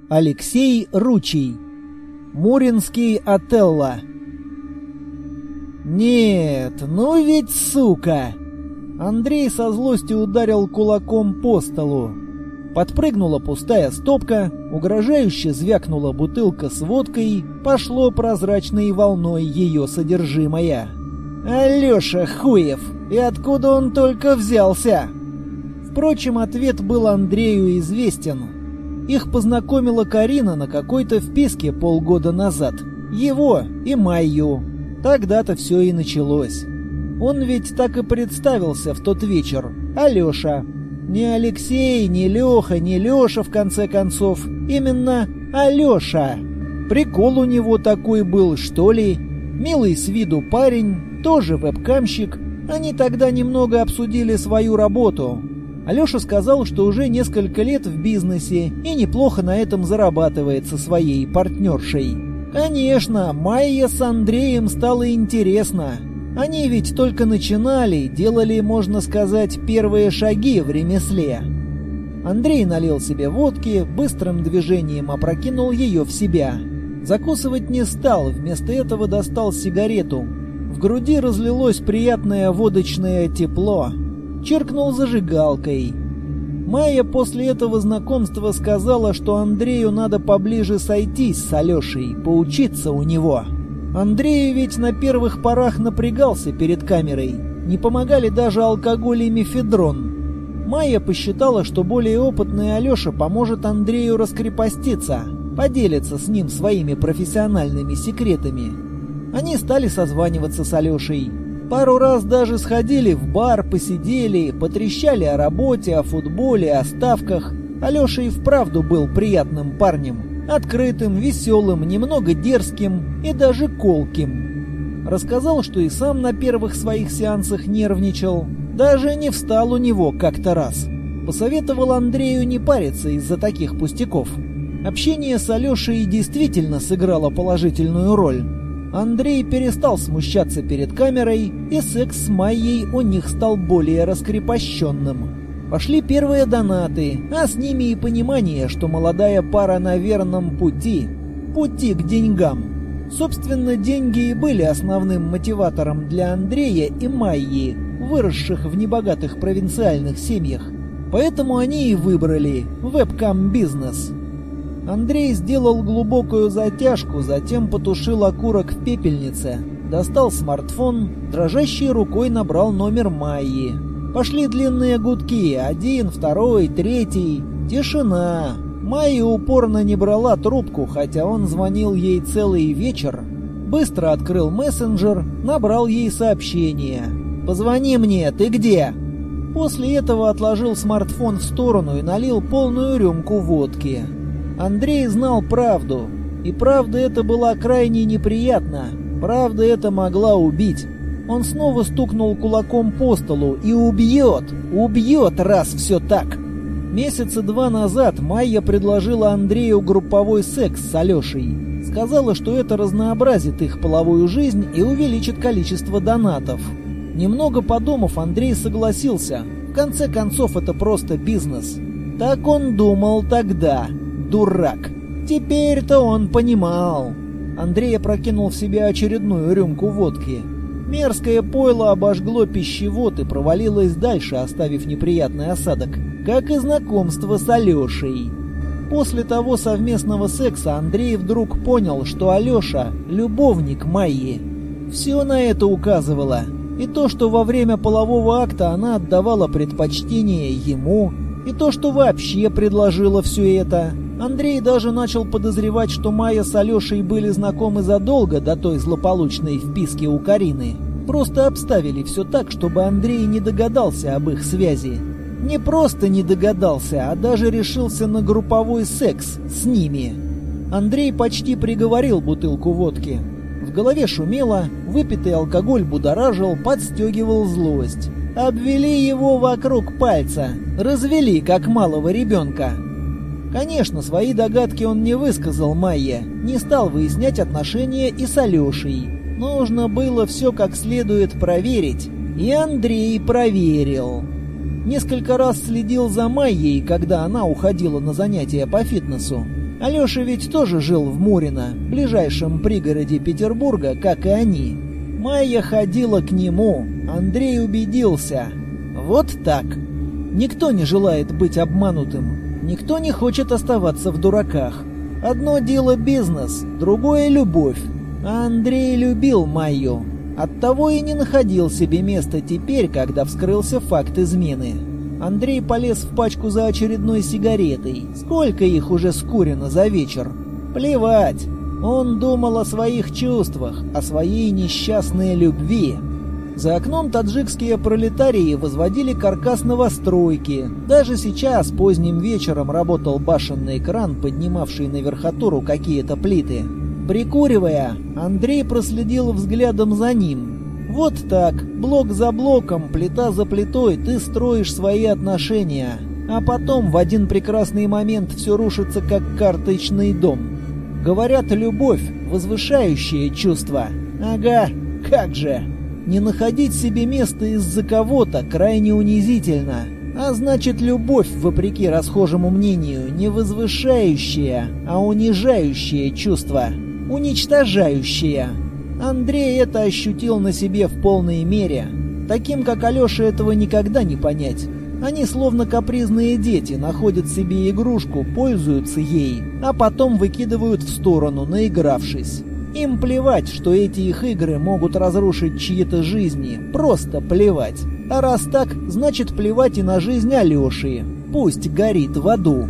Алексей Ручий. Муринский Отелло. Нет, ну ведь сука! Андрей со злостью ударил кулаком по столу. Подпрыгнула пустая стопка, угрожающе звякнула бутылка с водкой, пошло прозрачной волной ее содержимое. «Алеша Хуев! И откуда он только взялся?» Впрочем, ответ был Андрею известен. Их познакомила Карина на какой-то вписке полгода назад. Его и Майю. Тогда-то все и началось. Он ведь так и представился в тот вечер. Алеша. Не Алексей, не Леха, не Леша, в конце концов. Именно Алеша. Прикол у него такой был, что ли. Милый с виду парень, тоже вебкамщик. Они тогда немного обсудили свою работу. Алеша сказал, что уже несколько лет в бизнесе и неплохо на этом зарабатывает со своей партнершей. Конечно, Майе с Андреем стало интересно. Они ведь только начинали, делали, можно сказать, первые шаги в ремесле. Андрей налил себе водки, быстрым движением опрокинул ее в себя. Закусывать не стал, вместо этого достал сигарету. В груди разлилось приятное водочное тепло. Чиркнул зажигалкой. Майя после этого знакомства сказала, что Андрею надо поближе сойтись с Алешей, поучиться у него. Андрей ведь на первых порах напрягался перед камерой. Не помогали даже алкоголь и мефедрон. Майя посчитала, что более опытный Алеша поможет Андрею раскрепоститься, поделиться с ним своими профессиональными секретами. Они стали созваниваться с Алешей. Пару раз даже сходили в бар, посидели, потрещали о работе, о футболе, о ставках. Алеша и вправду был приятным парнем. Открытым, веселым, немного дерзким и даже колким. Рассказал, что и сам на первых своих сеансах нервничал. Даже не встал у него как-то раз. Посоветовал Андрею не париться из-за таких пустяков. Общение с Алешей действительно сыграло положительную роль. Андрей перестал смущаться перед камерой, и секс с Майей у них стал более раскрепощенным. Пошли первые донаты, а с ними и понимание, что молодая пара на верном пути к деньгам. Собственно, деньги и были основным мотиватором для Андрея и Майи, выросших в небогатых провинциальных семьях. Поэтому они и выбрали вебкам-бизнес. Андрей сделал глубокую затяжку, затем потушил окурок в пепельнице, достал смартфон, дрожащей рукой набрал номер Майи. Пошли длинные гудки, 1, 2, 3. Тишина. Майя упорно не брала трубку, хотя он звонил ей целый вечер. Быстро открыл мессенджер, набрал ей сообщение. «Позвони мне, ты где?» После этого отложил смартфон в сторону и налил полную рюмку водки. Андрей знал правду. И правда эта была крайне неприятна. Правда эта могла убить. Он снова стукнул кулаком по столу и убьет, раз все так. Месяца 2 назад Майя предложила Андрею групповой секс с Алешей. Сказала, что это разнообразит их половую жизнь и увеличит количество донатов. Немного подумав, Андрей согласился. В конце концов, это просто бизнес. Так он думал тогда. Дурак. Теперь-то он понимал. Андрей опрокинул в себя очередную рюмку водки. Мерзкое пойло обожгло пищевод и провалилось дальше, оставив неприятный осадок, как и знакомство с Алешей. После того совместного секса Андрей вдруг понял, что Алеша – любовник Майи. Все на это указывало. И то, что во время полового акта она отдавала предпочтение ему, и то, что вообще предложила все это. Андрей даже начал подозревать, что Майя с Алешей были знакомы задолго до той злополучной вписки у Карины. Просто обставили все так, чтобы Андрей не догадался об их связи. Не просто не догадался, а даже решился на групповой секс с ними. Андрей почти приговорил бутылку водки. В голове шумело, выпитый алкоголь будоражил, подстегивал злость. Обвели его вокруг пальца, развели, как малого ребенка. Конечно, свои догадки он не высказал Майе, не стал выяснять отношения и с Алешей. Нужно было все как следует проверить, и Андрей проверил. Несколько раз следил за Майей, когда она уходила на занятия по фитнесу. Алеша ведь тоже жил в Мурино, ближайшем пригороде Петербурга, как и они. Майя ходила к нему, Андрей убедился. Вот так. Никто не желает быть обманутым, никто не хочет оставаться в дураках. Одно дело бизнес, другое любовь. А Андрей любил Майю. Оттого и не находил себе места теперь, когда вскрылся факт измены. Андрей полез в пачку за очередной сигаретой. Сколько их уже скурено за вечер? Плевать. Он думал о своих чувствах, о своей несчастной любви. За окном таджикские пролетарии возводили каркас новостройки. Даже сейчас, поздним вечером, работал башенный кран, поднимавший на верхотуру какие-то плиты. Прикуривая, Андрей проследил взглядом за ним. Вот так, блок за блоком, плита за плитой ты строишь свои отношения. А потом в один прекрасный момент все рушится, как карточный дом. Говорят, любовь — возвышающее чувство. Ага, как же. Не находить себе места из-за кого-то крайне унизительно. А значит, любовь, вопреки расхожему мнению, не возвышающее, а унижающее чувство. Уничтожающее. Андрей это ощутил на себе в полной мере. Таким, как Алеша, этого никогда не понять. Они, словно капризные дети, находят себе игрушку, пользуются ей, а потом выкидывают в сторону, наигравшись. Им плевать, что эти их игры могут разрушить чьи-то жизни. Просто плевать. А раз так, значит плевать и на жизнь Алеши. Пусть горит в аду.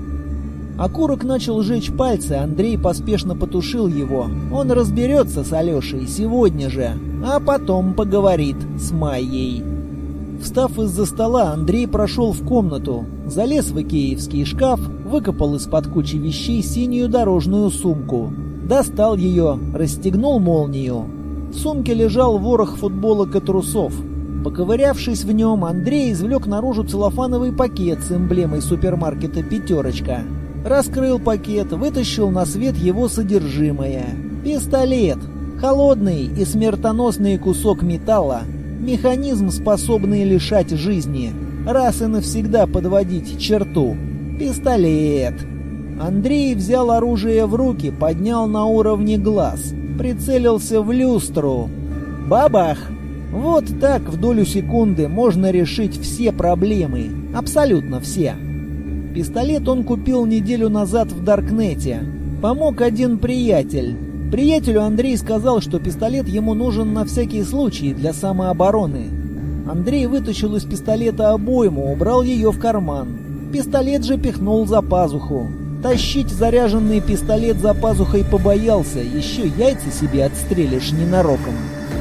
Окурок начал жечь пальцы, Андрей поспешно потушил его. Он разберется с Алешей сегодня же, а потом поговорит с Майей. Встав из-за стола, Андрей прошел в комнату, залез в икеевский шкаф, выкопал из-под кучи вещей синюю дорожную сумку. Достал ее, расстегнул молнию. В сумке лежал ворох футболок и трусов. Поковырявшись в нем, Андрей извлек наружу целлофановый пакет с эмблемой супермаркета «Пятерочка». Раскрыл пакет, вытащил на свет его содержимое. Пистолет. Холодный и смертоносный кусок металла. Механизм, способный лишать жизни. Раз и навсегда подводить черту. Пистолет. Андрей взял оружие в руки, поднял на уровне глаз. Прицелился в люстру. Бабах! Вот так в долю секунды можно решить все проблемы. Абсолютно все. Пистолет он купил неделю назад в Даркнете. Помог один приятель. Приятелю Андрей сказал, что пистолет ему нужен на всякий случай для самообороны. Андрей вытащил из пистолета обойму, убрал ее в карман. Пистолет же пихнул за пазуху. Тащить заряженный пистолет за пазухой побоялся, еще яйца себе отстрелишь ненароком.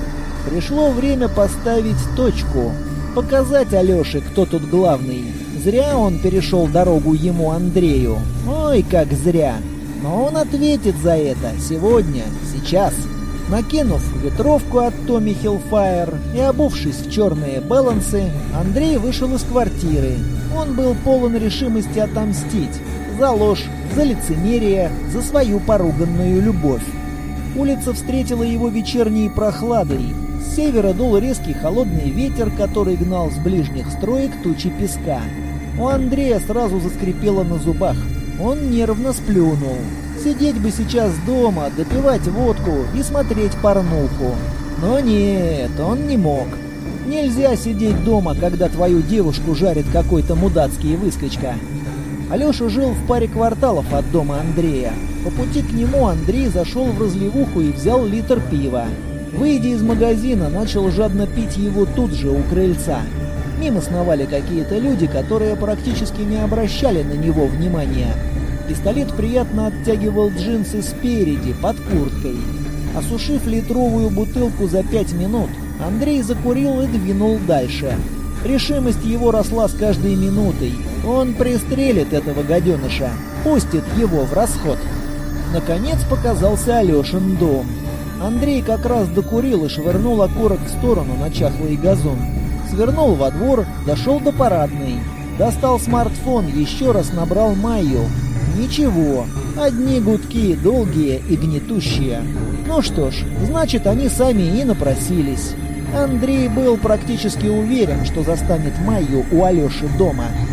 Пришло время поставить точку. Показать Алёше, кто тут главный. Зря он перешел дорогу ему, Андрею. Ой, как зря. Но он ответит за это сегодня, сейчас. Накинув ветровку от Tommy Hellfire и обувшись в черные балансы, Андрей вышел из квартиры. Он был полон решимости отомстить. За ложь, за лицемерие, за свою поруганную любовь. Улица встретила его вечерней прохладой. С севера дул резкий холодный ветер, который гнал с ближних строек тучи песка. У Андрея сразу заскрипело на зубах. Он нервно сплюнул. Сидеть бы сейчас дома, допивать водку и смотреть порнуху. Но нет, он не мог. Нельзя сидеть дома, когда твою девушку жарит какой-то мудацкий выскочка. Алеша жил в паре кварталов от дома Андрея. По пути к нему Андрей зашел в разливуху и взял литр пива. Выйдя из магазина, начал жадно пить его тут же, у крыльца. Мимо сновали какие-то люди, которые практически не обращали на него внимания. Пистолет приятно оттягивал джинсы спереди, под курткой. Осушив литровую бутылку за 5 минут, Андрей закурил и двинул дальше. Решимость его росла с каждой минутой. Он пристрелит этого гаденыша, пустит его в расход. Наконец показался Алешин дом. Андрей как раз докурил и швырнул окурок в сторону на чахлый газон. Свернул во двор, дошел до парадной. Достал смартфон, еще раз набрал Майю. Ничего, одни гудки, долгие и гнетущие. Ну что ж, значит, они сами и напросились. Андрей был практически уверен, что застанет Майю у Алеши дома.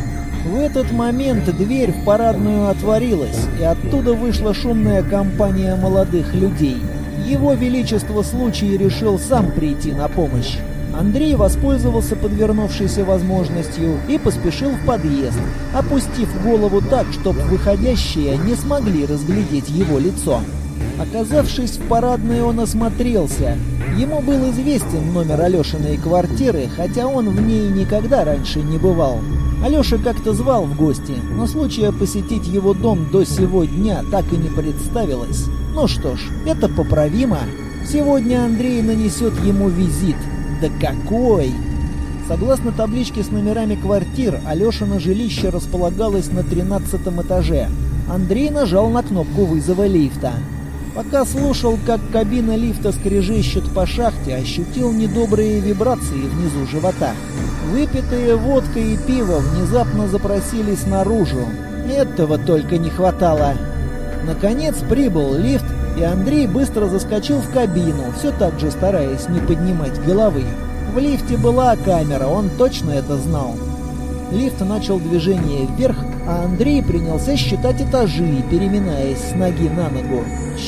В этот момент дверь в парадную отворилась, и оттуда вышла шумная компания молодых людей. Его Величество случай решил сам прийти на помощь. Андрей воспользовался подвернувшейся возможностью и поспешил в подъезд, опустив голову так, чтобы выходящие не смогли разглядеть его лицо. Оказавшись в парадной, он осмотрелся. Ему был известен номер Алешиной квартиры, хотя он в ней никогда раньше не бывал. Алеша как-то звал в гости, но случая посетить его дом до сего дня так и не представилось. Ну что ж, это поправимо. Сегодня Андрей нанесет ему визит. Да какой! Согласно табличке с номерами квартир, Алешино жилище располагалось на 13-м этаже. Андрей нажал на кнопку вызова лифта. Пока слушал, как кабина лифта скрежещет по шахте, ощутил недобрые вибрации внизу живота. Выпитые водка и пиво внезапно запросились наружу. Этого только не хватало. Наконец прибыл лифт, и Андрей быстро заскочил в кабину, все так же стараясь не поднимать головы. В лифте была камера, он точно это знал. Лифт начал движение вверх, а Андрей принялся считать этажи, переминаясь с ноги на ногу.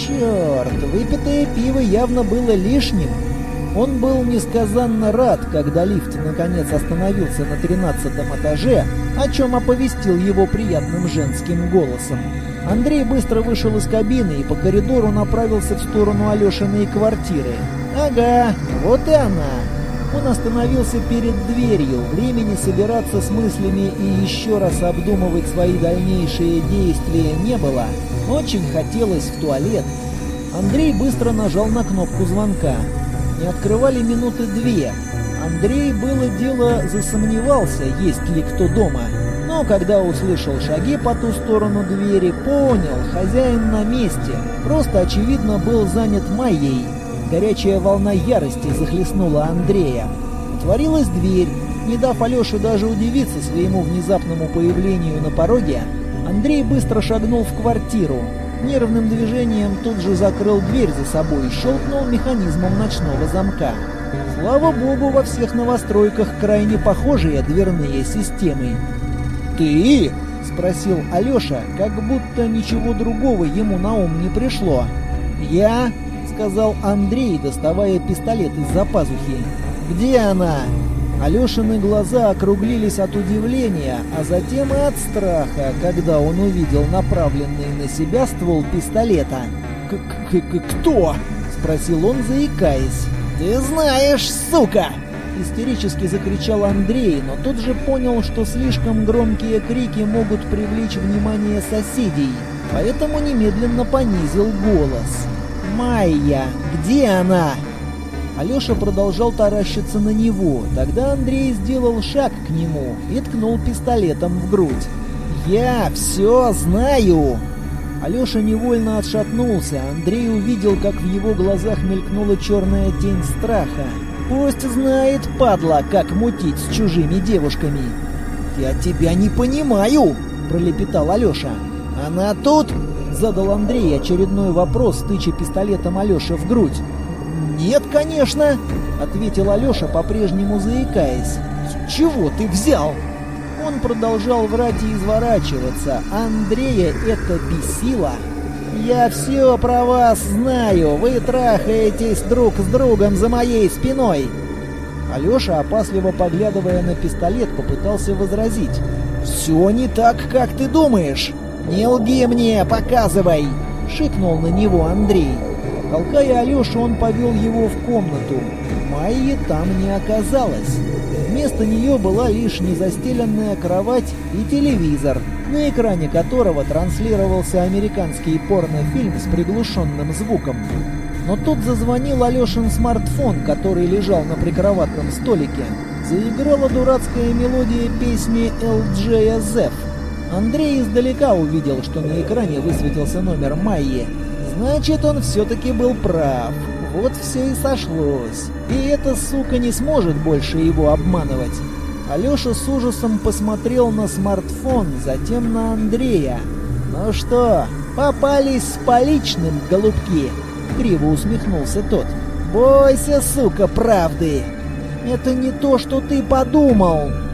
Черт, выпитое пиво явно было лишним. Он был несказанно рад, когда лифт наконец остановился на 13-м этаже, о чем оповестил его приятным женским голосом. Андрей быстро вышел из кабины и по коридору направился в сторону Алешиной квартиры. Ага, вот и она. Он остановился перед дверью, времени собираться с мыслями и еще раз обдумывать свои дальнейшие действия не было. Очень хотелось в туалет. Андрей быстро нажал на кнопку звонка. Не открывали минуты 2. Андрей, было дело, засомневался, есть ли кто дома. Но когда услышал шаги по ту сторону двери, понял, хозяин на месте. Просто, очевидно, был занят Майей. Горячая волна ярости захлестнула Андрея. Отворилась дверь. Не дав Алёше даже удивиться своему внезапному появлению на пороге, Андрей быстро шагнул в квартиру. Нервным движением тут же закрыл дверь за собой и щелкнул механизмом ночного замка. Слава богу, во всех новостройках крайне похожие дверные системы. «Ты?» — спросил Алёша, как будто ничего другого ему на ум не пришло. «Я?» — сказал Андрей, доставая пистолет из-за пазухи. «Где она?» Алешины глаза округлились от удивления, а затем и от страха, когда он увидел направленный на себя ствол пистолета. «Кто?» — спросил он, заикаясь. «Ты знаешь, сука!» — истерически закричал Андрей, но тут же понял, что слишком громкие крики могут привлечь внимание соседей, поэтому немедленно понизил голос. «Майя, где она?» Алеша продолжал таращиться на него. Тогда Андрей сделал шаг к нему и ткнул пистолетом в грудь. «Я все знаю!» Алеша невольно отшатнулся. Андрей увидел, как в его глазах мелькнула черная тень страха. «Пусть знает, падла, как мутить с чужими девушками!» «Я тебя не понимаю!» — пролепетал Алеша. «Она тут?» — задал Андрей очередной вопрос, тыча пистолетом Алёше в грудь. «Нет, конечно!» — ответил Алеша, по-прежнему заикаясь. «С чего ты взял?» Он продолжал врать и изворачиваться. Андрея это бесило. «Я все про вас знаю. Вы трахаетесь друг с другом за моей спиной!» Алеша, опасливо поглядывая на пистолет, попытался возразить. «Все не так, как ты думаешь!» «Не лги мне, показывай!» — шикнул на него Андрей. Толкая Алешу, он повел его в комнату. Майи там не оказалось. Вместо нее была лишь незастеленная кровать и телевизор, на экране которого транслировался американский порнофильм с приглушенным звуком. Но тут зазвонил Алешин смартфон, который лежал на прикроватном столике. Заиграла дурацкая мелодия песни LJZF. Андрей издалека увидел, что на экране высветился номер Майи. Значит, он все-таки был прав. Вот все и сошлось. И эта сука не сможет больше его обманывать. Алеша с ужасом посмотрел на смартфон, затем на Андрея. «Ну что, попались с поличным, голубки?» Криво усмехнулся тот. «Бойся, сука, правды!» «Это не то, что ты подумал!»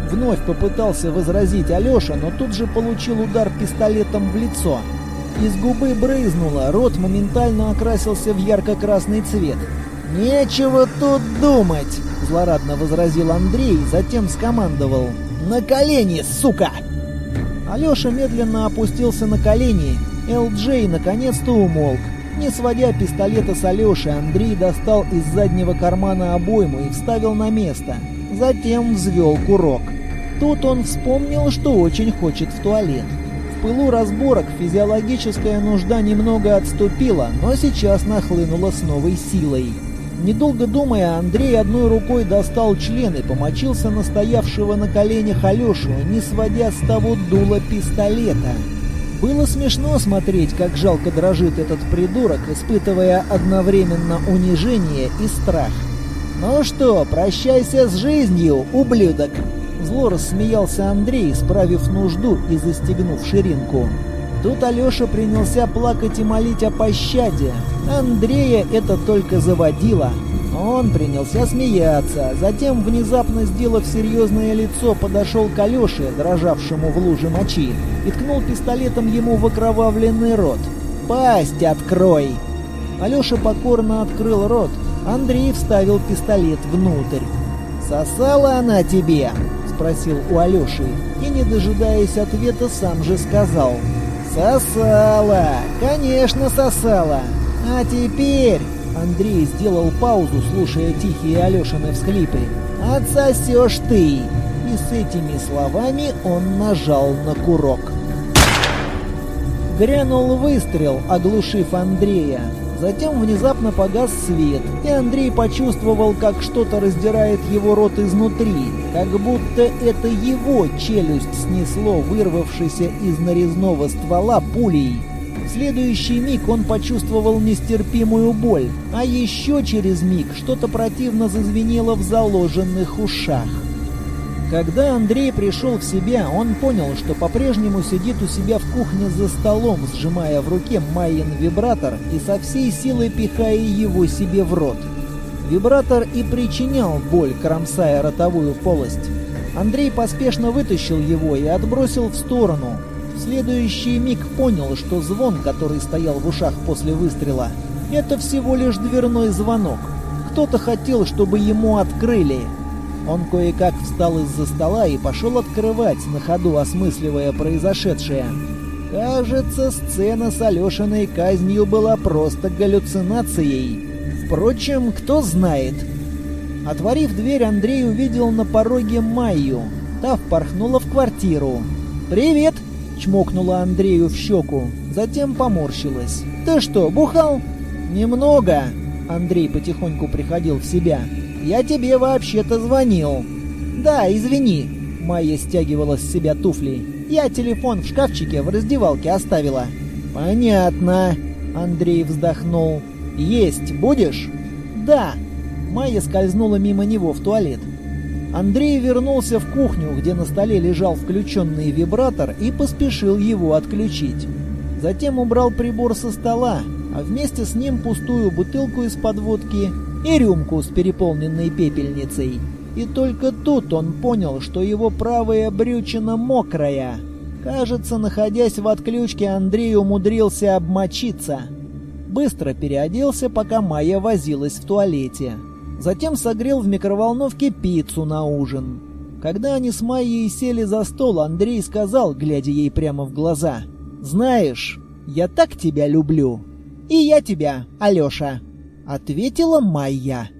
Вновь попытался возразить Алеша, но тут же получил удар пистолетом в лицо. Из губы брызнуло, рот моментально окрасился в ярко-красный цвет. «Нечего тут думать!» — злорадно возразил Андрей, затем скомандовал: «На колени, сука!» Алеша медленно опустился на колени. Эл-Джей наконец-то умолк. Не сводя пистолета с Алеши, Андрей достал из заднего кармана обойму и вставил на место. Затем взвел курок. Тут он вспомнил, что очень хочет в туалет. В пылу разборок физиологическая нужда немного отступила, но сейчас нахлынула с новой силой. Недолго думая, Андрей одной рукой достал член и помочился на стоявшего на коленях Алешу, не сводя с того дула пистолета. Было смешно смотреть, как жалко дрожит этот придурок, испытывая одновременно унижение и страх. «Ну что, прощайся с жизнью, ублюдок!» Зло рассмеялся Андрей, справив нужду и застегнув ширинку. Тут Алеша принялся плакать и молить о пощаде. Андрея это только заводило. Он принялся смеяться, затем, внезапно сделав серьезное лицо, подошел к Алёше, дрожавшему в луже мочи, и ткнул пистолетом ему в окровавленный рот. «Пасть открой!» Алёша покорно открыл рот. Андрей вставил пистолет внутрь. «Сосала она тебе?» — спросил у Алёши, и, не дожидаясь ответа, сам же сказал: «Сосала! Конечно, сосала! А теперь...» Андрей сделал паузу, слушая тихие Алешины всхлипы. «Отсосешь ты!» И с этими словами он нажал на курок. Грянул выстрел, оглушив Андрея. Затем внезапно погас свет, и Андрей почувствовал, как что-то раздирает его рот изнутри, как будто это его челюсть снесло вырвавшейся из нарезного ствола пулей. В следующий миг он почувствовал нестерпимую боль, а еще через миг что-то противно зазвенело в заложенных ушах. Когда Андрей пришел в себя, он понял, что по-прежнему сидит у себя в кухне за столом, сжимая в руке Майин вибратор и со всей силой пихая его себе в рот. Вибратор и причинял боль, кромсая ротовую полость. Андрей поспешно вытащил его и отбросил в сторону. В следующий миг понял, что звон, который стоял в ушах после выстрела, это всего лишь дверной звонок. Кто-то хотел, чтобы ему открыли. Он кое-как встал из-за стола и пошел открывать, на ходу осмысливая произошедшее. Кажется, сцена с Алешиной казнью была просто галлюцинацией. Впрочем, кто знает. Отворив дверь, Андрей увидел на пороге Майю. Та впорхнула в квартиру. «Привет!» — чмокнула Андрею в щеку. Затем поморщилась. «Ты что, бухал?» «Немного». Андрей потихоньку приходил в себя. «Я тебе вообще-то звонил». «Да, извини». Майя стягивала с себя туфли. «Я телефон в шкафчике в раздевалке оставила». «Понятно». Андрей вздохнул. «Есть будешь?» «Да». Майя скользнула мимо него в туалет. Андрей вернулся в кухню, где на столе лежал включенный вибратор, и поспешил его отключить. Затем убрал прибор со стола, а вместе с ним пустую бутылку из-под водки и рюмку с переполненной пепельницей. И только тут он понял, что его правая брючина мокрая. Кажется, находясь в отключке, Андрей умудрился обмочиться. Быстро переоделся, пока Майя возилась в туалете. Затем согрел в микроволновке пиццу на ужин. Когда они с Майей сели за стол, Андрей сказал, глядя ей прямо в глаза: «Знаешь, я так тебя люблю». «И я тебя, Алеша», — ответила Майя.